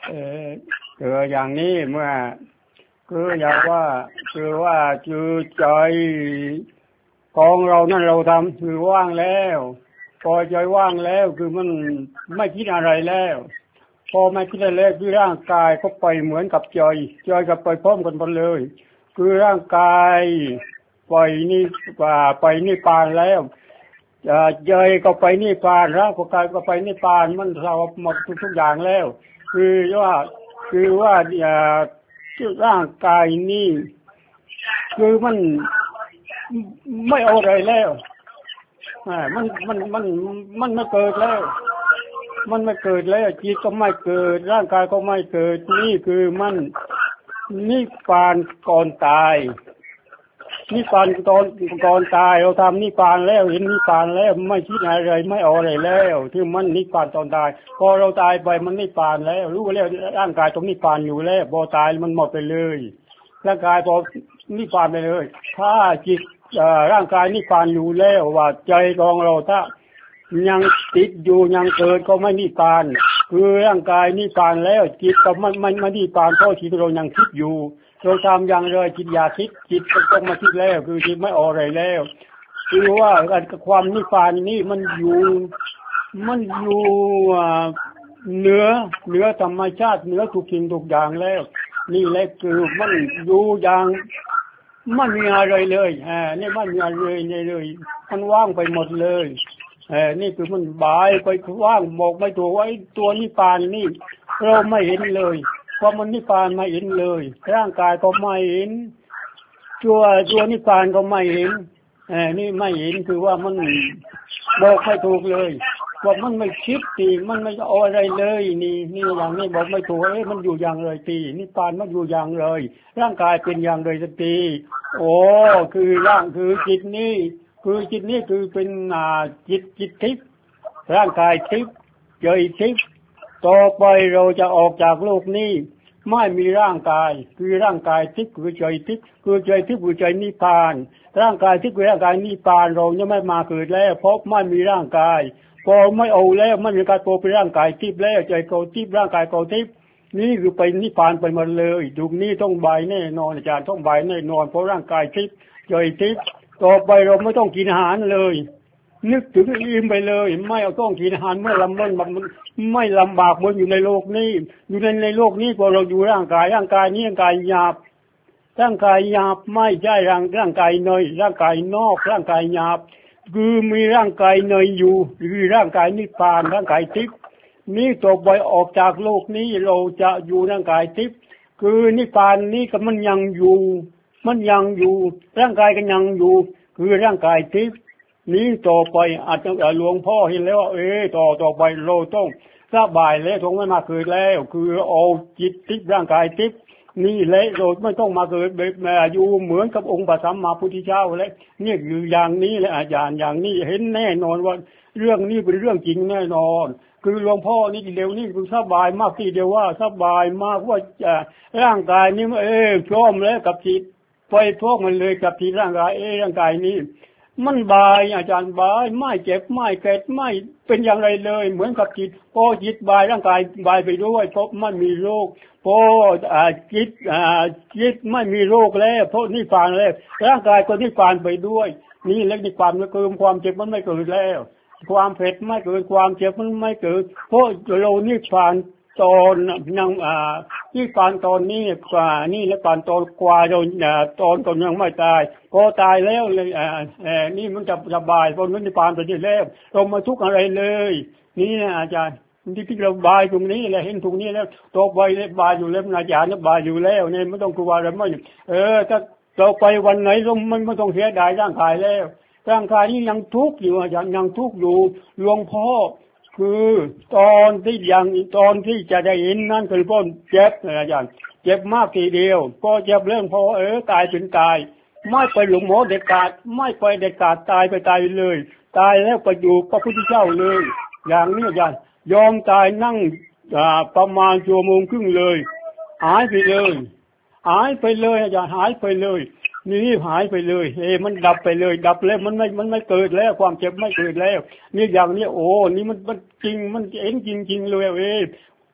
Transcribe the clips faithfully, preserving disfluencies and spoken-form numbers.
เออคืออย่างนี้เมื่อคืออย่างว่าคือว่าจือใจของเรานั่นเราทำคือว่างแล้วพอใจว่างแล้วคือมันไม่คิดอะไรแล้วพอไม่คิดอะไรแล้วคือร่างกายก็ไปเหมือนกับใจใจกับไปพร้อมกันหมดเลยคือร่างกายไปนี่ว่าไปนิพพานแล้วใจก็ไปนิพพานร่างกายก็ไปนิพพานมันเราหมดทุกอย่างแล้วคือว่าคือว่าร่างกายนี่คือมันไม่เอาอะไรแล้วมันมันมันมันไม่เกิดแล้วมันไม่เกิดแล้วจิตก็ไม่เกิดร่างกายก็ไม่เกิดนี่คือมันนิพพานก่อนตายนิพพานตอนก่อนตายเราทำนิพพานแล้วเห็นนิพพานแล้วไม่คิดอะไรไม่เอาอะไรแล้วที่มันนิพพานตอนตายพอเราตายไปมันนิพพานแล้วรู้แล้วร่างกายตรงนิพพานอยู่แล้วพอตายมันหมดไปเลยร่างกายพอนิพพานไปเลยถ้าจิตร่างกายนิพพานอยู่แล้วว่าใจของเราถ้ายังติดอยู่ยังเกิดก็ไม่นิพพานคือร่างกายนิพพานแล้วจิตก็ไม่ไม่ไม่นิพพานเพราะจิตเรายังคิดอยู่เราทำอย่างไรจิตอยากคิดจิตก็ต้องมาคิดแล้วคือจิตไม่ออกอะไรแล้วคือว่าความนิพพานนี่มันอยู่มันอยู่เหนือเหนือธรรมชาติเหนือทุกสิ่งทุกอย่างแล้วนี่แหละคือมันอยู่อย่างไม่มีอะไรเลยอ่านี่ไม่มีอะไรเลยมันว่างไปหมดเลยเออนี่คือมันบายไปว่างบอกไม่ถูกว่าตัวนิพพานนี่เราไม่เห็นเลยเพราะมันนิพพานไม่เห็นเลยร่างกายก็ไม่เห็นตัวตัวนิพพานก็ไม่เห็นเออนี่ไม่เห็นคือว่ามันบอกไม่ถูกเลยว่ามันไม่คิดตีมันไม่เอาอะไรเลยนี่นี่อย่างนี้บอกไม่ถูกเอ้ยมันอยู่อย่างไรตีนิพพานมันอยู่อย่างไรร่างกายเป็นอย่างไรสักทีโอ้คือร่างคือจิตนี่คือจิตนี่คือเป็นอ่าจิตจิตทิพย์ร่างกายทิพย์ใจทิพย์ต่อไปเราจะออกจากโลกนี้ไม่มีร่างกายคือร่างกายทิพย์คือใจทิพย์คือใจทิพย์คือใจนิพพานร่างกายทิพย์คือร่างกายนิพพานเราจะไม่มาเกิดแล้วเพราะไม่มีร่างกายพอไม่เอาแล้วไม่มีการโตเป็นร่างกายทิพย์แล้วใจเก่าทิพย์ร่างกายเก่าทิพย์นี่คือไปนิพพานไปหมดเลยตรงนี้ต้องบายแน่นอนอาจารย์ต้องบายแน่นอนเพราะร่างกายทิพย์ใจทิพย์ต่อไปเราไม่ต้องกินอาหารเลยนึกถึงอิ่มไปเลยไม่เอาต้องกินอาหารเมื่อลำบากมันไม่ลำบากเหมือนอยู่ในโลกนี้อยู่ในในโลกนี้พอเราอยู่ร่างกายร่างกายนี้ร่างกายหยาบร่างกายหยาบไม่ใช่ร่างร่างกายเนยร่างกายนอกร่างกายหยาบคือมีร่างกายเนยอยู่คือร่างกายนิพพานร่างกายทิพย์นี่ต่อไปออกจากโลกนี้เราจะอยู่ร่างกายทิพย์คือนิพพานนี้ก็มันยังอยู่มันยังอยู่ร่างกายก็ยังอยู่คือร่างกายทิพย์นี้ต่อไปอาจจะหลวงพ่อเห็นแล้วเออต่อต่อไปเราต้องสบายแล้วทงไม่มาเกิดแล้วคือเอาจิตทิพย์ร่างกายทิพย์นี่แหละเราไม่ต้องมาเกิดแบบอยู่เหมือนกับองค์พระสัมมาพุทธเจ้าแล้วนี่คืออย่างนี้แหละอาจารย์อย่างนี้เห็นแน่นอนว่าเรื่องนี้เป็นเรื่องจริงแน่นอนคือหลวงพ่อนี่เดียวนี่คือสบายมากที่เดียวว่าสบายมากว่าร่างกายนี้เออพร้อมแล้วกับจิตไปพวกมันเลยกับจิตร่างกายเออร่างกายนี้มันบายอาจารย์บายไม่เจ็บไม่เกร็ดไม่เป็นอย่างไรเลยเหมือนกับจิตพอจิตบายร่างกายบายไปด้วยเพราะไม่มีโรคพอจิตจิตไม่มีโรคแล้วเพราะนิพพานแล้วร่างกายก็นิพพานไปด้วยนี่แล้วนิพพานก็คือความเจ็บมันไม่เกิดแล้วความเผ็ดไม่เกิดความเจ็บมันไม่เกิดเพราะเรานิพพานตอนยังอ่านิพพานตอนนี้กว่านี่แล้วตอนตอนกว่าเราตอนตอนยังไม่ตายพอตายแล้วเลยอ่าเออนี่มันจะสบายเพราะนิพพานไปที่แล้วเรามาทุกข์อะไรเลยนี่นะอาจารย์ที่ที่เราบายตรงนี้แหละเห็นตรงนี้แล้วต่อไปเลยบายอยู่แล้วอาจารย์บายอยู่แล้วเนี่ยไม่ต้องกลัวอะไรไม่เออถ้าเราไปวันไหนเราไม่ไม่ต้องเสียดายร่างกายแล้วร่างกายนี้ยังทุกข์อยู่อาจารย์ยังทุกข์อยู่หลวงพ่อคือตอนที่ยังตอนที่จะได้เห็นนั่นคือพ่อเจ็บอาจารย์เจ็บมากทีเดียวพอเจ็บเรื่องพอเออตายเป็นตายไม่ไปหลงหมอเด็ดขาดไม่ไปเด็ดขาดตายไปตายเลยตายแล้วไปอยู่พระพุทธเจ้าเลยอย่างนี้อาจารย์ยอมตายนั่งประมาณชั่วโมงครึ่งเลยหายไปเลยหายไปเลยอาจารย์หายไปเลยนี่หายไปเลยเอมันดับไปเลยดับแล้วมันไม่มันไม่เกิดแล้วความเจ็บไม่เกิดแล้วนี่อย่างนี้โอ้นี่มันมันจริงมันเอ็นจริงจริงเลยเอ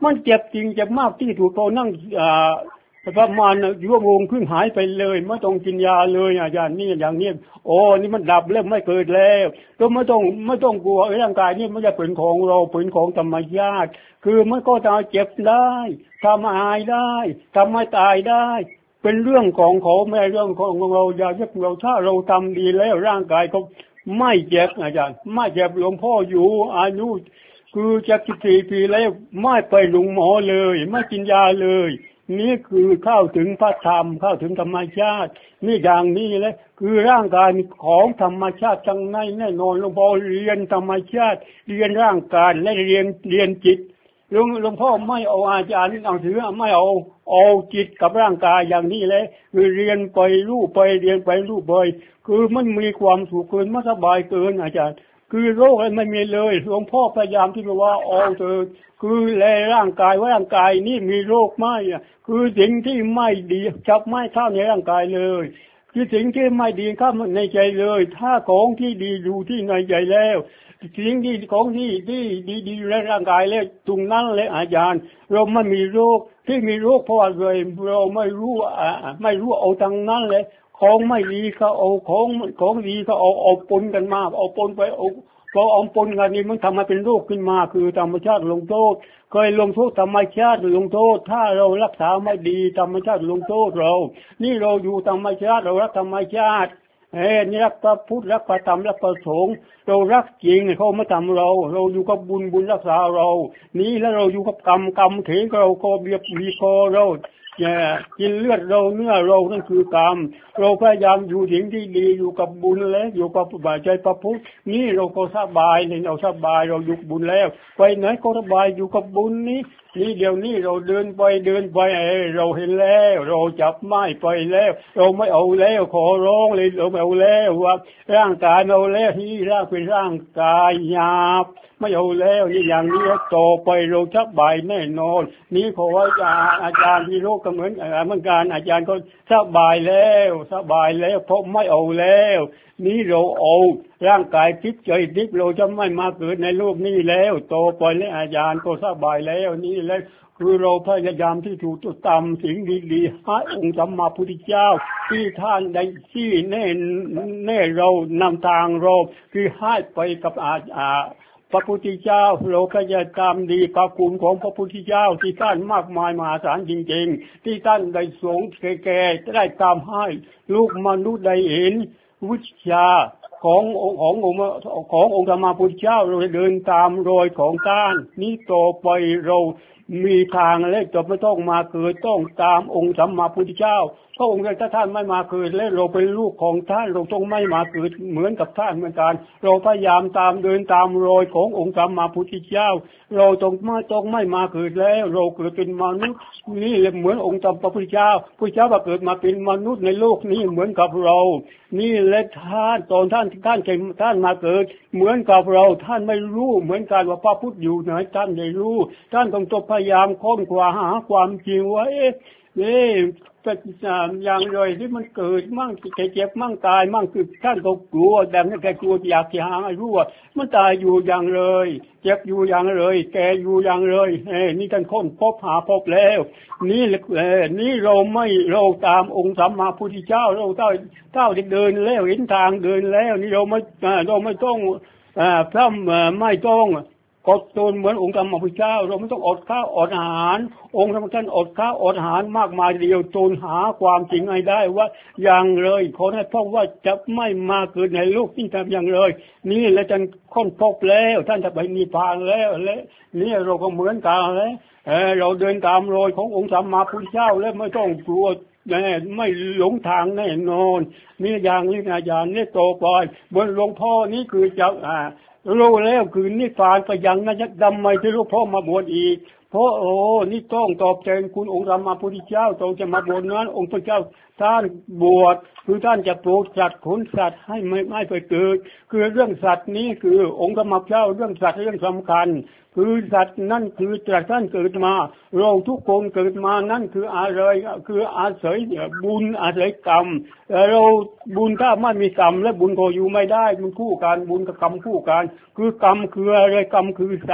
มันเจ็บจริงเจ็บมากที่ถูกโตนั่งอ่าประมาณชั่วโมงครึ่งหายไปเลยไม่ต้องกินยาเลยอาจารย์นี่อย่างนี้โอ้นี่มันดับแล้วไม่เกิดแล้วก็ไม่ต้องไม่ต้องกลัวร่างกายนี่ไม่ใช่เป็นของเราเป็นของธรรมชาติคือมันก็จะเจ็บได้ทำหายได้ทำให้ตายได้เป็นเรื่องของเขาไม่เรื่องของเราอย่าเจ็บเราถ้าเราทำดีแล้วร่างกายก็ไม่เจ็บอาจารย์ไม่เจ็บหลวงพ่ออยู่อายุคือจะสิบสี่ปีแล้วไม่ไปหลงหมอเลยไม่กินยาเลยนี่คือเข้าถึงพระธรรมเข้าถึงธรรมชาตินี่อย่างนี้แหละคือร่างกายมีของธรรมชาติทั้งในแน่นอนหลวงพ่อเรียนธรรมชาติเรียนร่างกายและเรียนเรียนจิตหลวงหลวงพ่อไม่เอาอาจารย์หนังสือไม่เอาเอาจิตกับร่างกายอย่างนี้แหละคือเรียนไปรู้ไปเรียนไปรู้ไปคือมันมีความสุขเกินมันสบายเกินอาจารย์คือโรคอะไรไม่มีเลยหลวงพ่อพยายามที่จะว่าเอาเถอะคือแลร่างกายว่าร่างกายนี่มีโรคไหมคือสิ่งที่ไม่ดีจับไม่เข้าในร่างกายเลยคือสิ่งที่ไม่ดีเข้าในใจเลยถ้าของที่ดีอยู่ที่ในใจแล้วสิ่งที่ของที่ที่ดีดีในร่างกายแล้วตรงนั้นเลยอาจารย์เราไม่มีโรคที่มีโรคเพราะอะไรเราไม่รู้อ่าไม่รู้เอาทางนั้นเลยของไม่ดีก็เอาของของดีก็เอาเอาปนกันมาเอาปนไปเอาพอเอาปนกันนี่มันทำมาเป็นโรคขึ้นมาคือธรรมชาติลงโทษเคยลงโทษธรรมชาติลงโทษถ้าเรารักษาไม่ดีธรรมชาติลงโทษเรานี่เราอยู่ธรรมชาติเรารักธรรมชาติเอ้นี่รักพระพุทธรักพระธรรมรักพระสงฆ์เรารักจริงเขาไม่ทำเราเราอยู่กับบุญบุญรักษาเรานี่แล้วเราอยู่กับกรรมกรรมเถงเราก็เบียบบีคอเราเนี่ยกินเลือดเราเนื้อเรานั่นคือกรรมเราพยายามอยู่สิ่งที่ดีอยู่กับบุญแล้วอยู่กับบาใจพระพุทธนี่เราก็สบายเลยเราสบายเราอยู่บุญแล้วไปไหนก็สบายอยู่กับบุญนี้นี่เดี๋ยวนี้เราเดินไปเดินไปเราเห็นแล้วเราจับไม้ไปแล้วเราไม่เอาแล้วขอร้องเลยเราไม่เอาแล้วว่าร่างกายเราแล้วที่ร่างเป็นร่างกายหยาบไม่เอาแล้วนี่อย่างนี้ต่อไปเราสบายแน่นอนนี่ขออาจารย์อาจารย์ที่โลกก็เหมือนเหมือนกันอาจารย์ก็สบายแล้วสบายแล้วเพราะไม่เอาแล้วนี่เราเอาร่างกายทิพย์ใจทิพย์เราจะไม่มาเกิดในโลกนี้แล้วโตไปแล้วอาจารย์ก็สบายแล้วนี่แหละคือเราพยายามที่ถูกตามสิ่งดีๆให้องค์สัมมาพุทธเจ้าที่ท่านได้ชี้แน่แน่เรานำทางเราคือให้ไปกับอาอาพระพุทธเจ้าเราก็จะตามดีพระคุณของพระพุทธเจ้าที่ท่านมากมายมหาศาลจริงๆที่ท่านได้ทรงแก่ๆได้ตามให้ลูกมนุษย์ได้เห็นวิชาของขององค์ขององค์ธรรมพุทธเจ้าเราเดินตามรอยของท่านนี้ต่อไปเรามีทางและจะไม่ต้องมาเกิดต้องตามองค์สัมมาพุทธเจ้าพระองค์ถ้าท่านไม่มาเกิดและเราเป็นลูกของท่านเราต้องไม่มาเกิดเหมือนกับท่านเหมือนกันเราพยายามตามเดินตามรอยขององค์สัมมาพุทธเจ้าเราต้องไม่ต้องไม่มาเกิดแล้วเราเกิดเป็นมนุษย์นี่เหมือนองค์สัมมาพุทธเจ้าพุทธเจ้ามาเกิดมาเป็นมนุษย์ในโลกนี้เหมือนกับเรานี่และท่านตอนท่านท่านท่านมาเกิดเหมือนกับเราท่านไม่รู้เหมือนกันว่าพระพุทธอยู่ไหนท่านได้รู้ท่านต้องพยายามค้นคว้าหาความจริงว่าเอ๊ะนี่เป็นอย่างไรที่มันเกิดมั่งเจ็บมั่งตายมั่งคือท่านก็กลัวแต่ไม่แกกลัวอยากจะหาให้รู้ว่ามันตายอยู่อย่างเลยเจ็บอยู่อย่างเลยแก่อยู่อย่างเลยเอ้นี่ท่านค้นพบหาพบแล้วนี่เอ่อนี่เราไม่เราตามองค์สัมมาพุทธเจ้าเราเจ้าเจ้าเดินแล้วเห็นทางเดินแล้วนี่เราไม่เราไม่ต้องอ่าพร่ำไม่ต้องกดตนเหมือนองค์ธรรมพุทธเจ้าเราไม่ต้องอดข้าวอดอาหารองค์ธรรมท่านอดข้าวอดอาหารมากมายเดียวจนหาความจริงให้ได้ว่าอย่างเลยขอให้พบว่าจะไม่มาเกิดในโลกที่ทำอย่างเลยนี่และท่านค้นพบแล้วท่านจะไปนิพพานแล้วและนี่เราก็เหมือนกันแล้วเออเราเดินตามรอยขององค์สัมมาพุทธเจ้าแล้วไม่ต้องกลัวแน่ไม่หลงทางแน่นอนนี่อย่างนี้อาจารย์นี่โตไปบนหลวงพ่อนี่คือจะอ่ารู้แล้วคือนิพพานก็ยังนะดำไม่ที่รู้พ่อมาบวชอีกเพราะโอ้นี่ต้องตอบแทนคุณองค์สัมมาพุทธเจ้าต้องจะมาบวชนั้นองค์พระเจ้าท่านบวชคือท่านจะโปรดสัตว์ขนสัตว์ให้ไม่ไม่ไปเกิดคือเรื่องสัตว์นี้คือองค์ธรรมเจ้าเรื่องสัตว์เรื่องสำคัญคือสัตว์นั่นคือตรัสท่านเกิดมาเราทุกคนเกิดมานั่นคืออะไรคืออาศัยบุญอาศัยกรรมเราบุญถ้าไม่มีกรรมและบุญก็อยู่ไม่ได้มันคู่กันบุญกับกรรมคู่กันคือกรรมคืออะไรกรรมคือสัตว์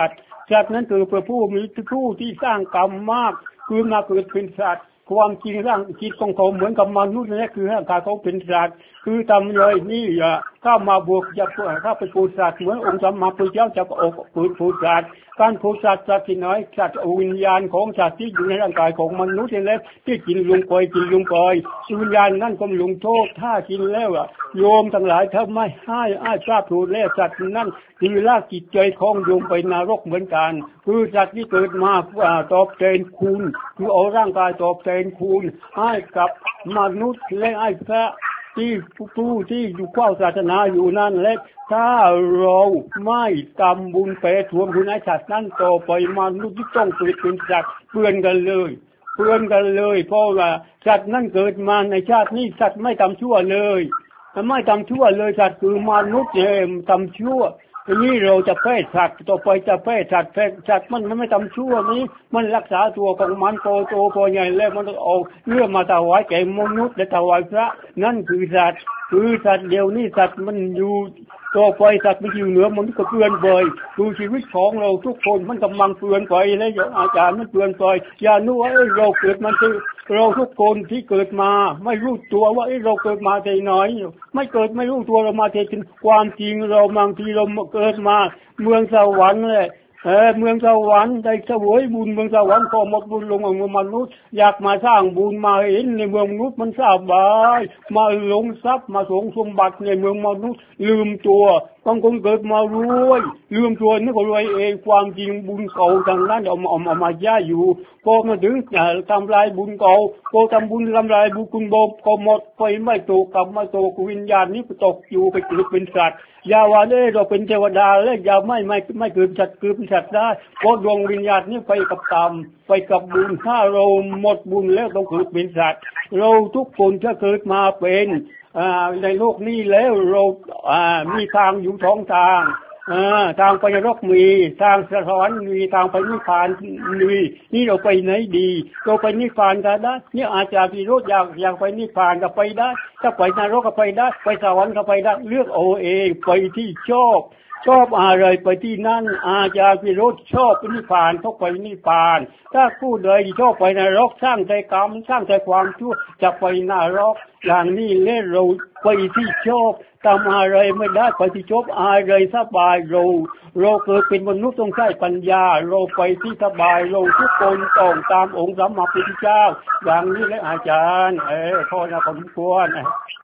สัตว์นั้นคือพระผู้มีผู้ที่สร้างกรรมมากคือมาเกิดเป็นสัตว์ความจริงร่างจิตของเขาเหมือนกับมนุษย์นี่คือร่างกายเขาเป็นสัตว์คือทำเลยนี่อ่ะถ้ามาบวกจะถ้าไปพูดสัตว์เหมือนองค์สัมมาพุทธเจ้าจะออกพูดพูดสัตว์การพูดสัตว์สัตว์ที่น้อยสัตว์วิญญาณของสัตว์ที่อยู่ในร่างกายของมนุษย์นี่แหละที่กินลุงปอยกินลุงปอยวิญญาณนั่นก็ลุงโทษถ้ากินแล้วอ่ะโยมทั้งหลายถ้าไม่ให้อาทราบถูกแล้วสัตว์นั่นที่ลากจิตใจของโยมไปนรกเหมือนกันคือสัตว์ที่เกิดมาตอบแทนคุณคือเอาร่างกายตอบแทนคุณให้กับมนุษย์และให้พระที่ผู้ที่อยู่เข้าศาสนาอยู่นั่นและถ้าเราไม่ทำบุญแผ่ทวงบุญให้สัตว์นั้นต่อไปมนุษย์ที่ต้องเกิดเป็นสัตว์เพื่อนกันเลยเพื่อนกันเลยเพราะว่าสัตว์นั้นเกิดมาในชาตินี้สัตว์ไม่ทำชั่วเลยไม่ทำชั่วเลยสัตว์คือมนุษย์เนี่ยทำชั่วทีนี้เราจะแพ้สัตว์ต่อไปจะแพ้สัตว์แพ้สัตว์มันไม่ทำชั่วนี้มันรักษาตัวของมันโตโตพอใหญ่แล้วมันต้องเอาเนื้อมาถวายแก่มนุษย์และถวายพระนั่นคือสัตว์คือสัตว์เดียวนี้สัตว์มันอยู่ต่อไปสัตว์มันอยู่เหนือมันก็เปลี่ยนไปดูชีวิตของเราทุกคนมันกำลังเปลี่ยนไปแล้วอาจารย์มันเปลี่ยนไปอย่านึกว่าเราเกิดมันคือเราทุกคนที่เกิดมาไม่รู้ตัวว่าเราเกิดมาแต่น้อยไม่เกิดไม่รู้ตัวเรามาแต่จริงความจริงเราบางทีเราเกิดมาเมืองสวรรค์เลยเออเมืองสวรรค์ได้เสวยบุญเมืองสวรรค์พอหมดบุญลงมาเมืองมนุษย์อยากมาสร้างบุญมาเห็นในเมืองมนุษย์มันสบายมาหลงทรัพย์มาสงสมบัติในเมืองมนุษย์ลืมตัวบางคนเกิดมารวยลืมตัวนึกว่ารวยเองความจริงบุญเก่าทางนั้นเอามาเอามาย่าอยู่พอมาถึงทำลายบุญเก่าพอทำบุญทำลายบุญคุณโบก็หมดไปไม่ตกกลับมาตกวิญญาณนี้ตกอยู่ไปเกิดเป็นสัตว์ยาว่าได้เราเป็นเทวดาและยาไม่ไม่ไม่เกิดสัตว์เกิดเป็นสัตว์ได้เพราะดวงวิญญาณนี้ไปกับกรรมไปกับบุญถ้าเราหมดบุญแล้วต้องเกิดเป็นสัตว์เราทุกคนถ้าเกิดมาเป็นในโลกนี้แล้วเรามีทางอยู่สองทางทางไปนรกมีทางสวรรค์มีทางไปนิพพานมีนี่เราไปไหนดีเราไปนิพพานก็ได้นี่อาจารย์พิโรธอยากอยากไปนิพพานก็ไปได้ถ้าไปนรกก็ไปได้ไปสวรรค์ก็ไปได้เลือกเอาเองไปที่ชอบชอบอะไรไปที่นั่นอาจารย์พิโรธชอบไปนิพพานเขาไปนิพพานถ้าผู้ใดชอบไปนรกสร้างแต่กรรมสร้างแต่ความชั่วจะไปนรกอย่างนี้เล่นเราไปที่ชอบทำอะไรไม่ได้ไปที่ชอบอะไรสบายเราเราเกิดเป็นมนุษย์ต้องใช้ปัญญาเราไปที่สบายเราทุกคนต้องตามองค์สัมมาสัมพุทธเจ้าอย่างนี้แหละอาจารย์เออพ่อนะผมควร